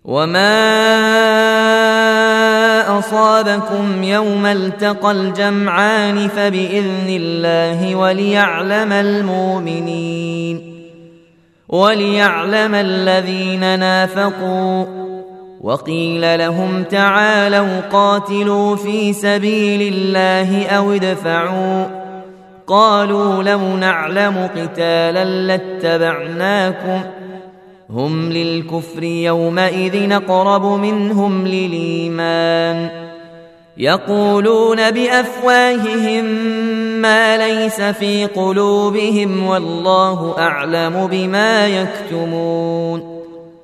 وما أصابكم يوم التقى الجمعان فبإذن الله وليعلم الذين نافقوا. وقيل لهم تعالوا قاتلوا في سبيل الله أو ادفعوا، قالوا لو نعلم قتالا لاتبعناكم، هم للكفر يومئذ أقرب منهم للإيمان، يقولون بأفواههم ما ليس في قلوبهم والله أعلم بما يكتمون.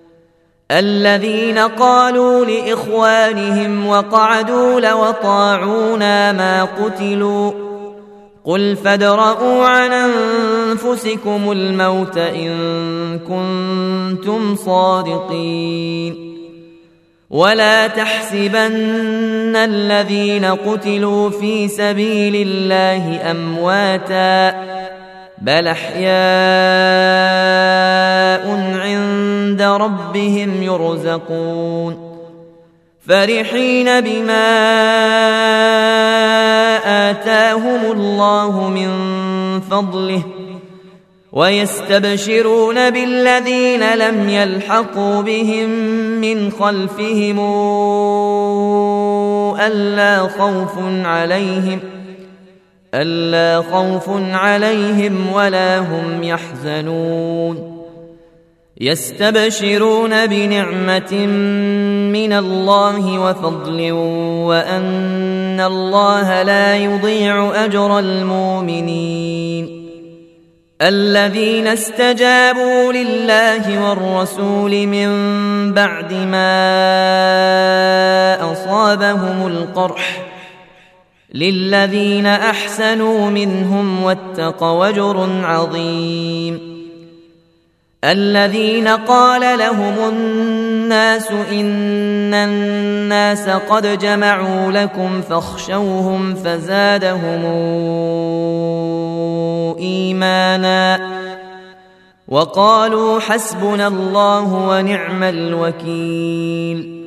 الذين قالوا لإخوانهم وقعدوا لو أطاعونا ما قتلوا، قل فادرءوا عن أنفسكم الموت إن كنتم صادقين. ولا تحسبن الذين قتلوا في سبيل الله أمواتا، بل أحياء عند ربهم يرزقون، فرحين بما آتاهم الله من فضله، ويستبشرون بالذين لم يلحقوا بهم من خلفهم ألا خوف عليهم ولا هم يحزنون. يستبشرون بنعمة من الله وفضل وأن الله لا يضيع أجر المؤمنين. الذين استجابوا لله والرسول من بعد ما أصابهم القرح للذين أحسنوا منهم واتقوا أجر عظيم. الذين قال لهم الناس إن الناس قد جمعوا لكم فاخشوهم فزادهم إيمانا وقالوا حسبنا الله ونعم الوكيل.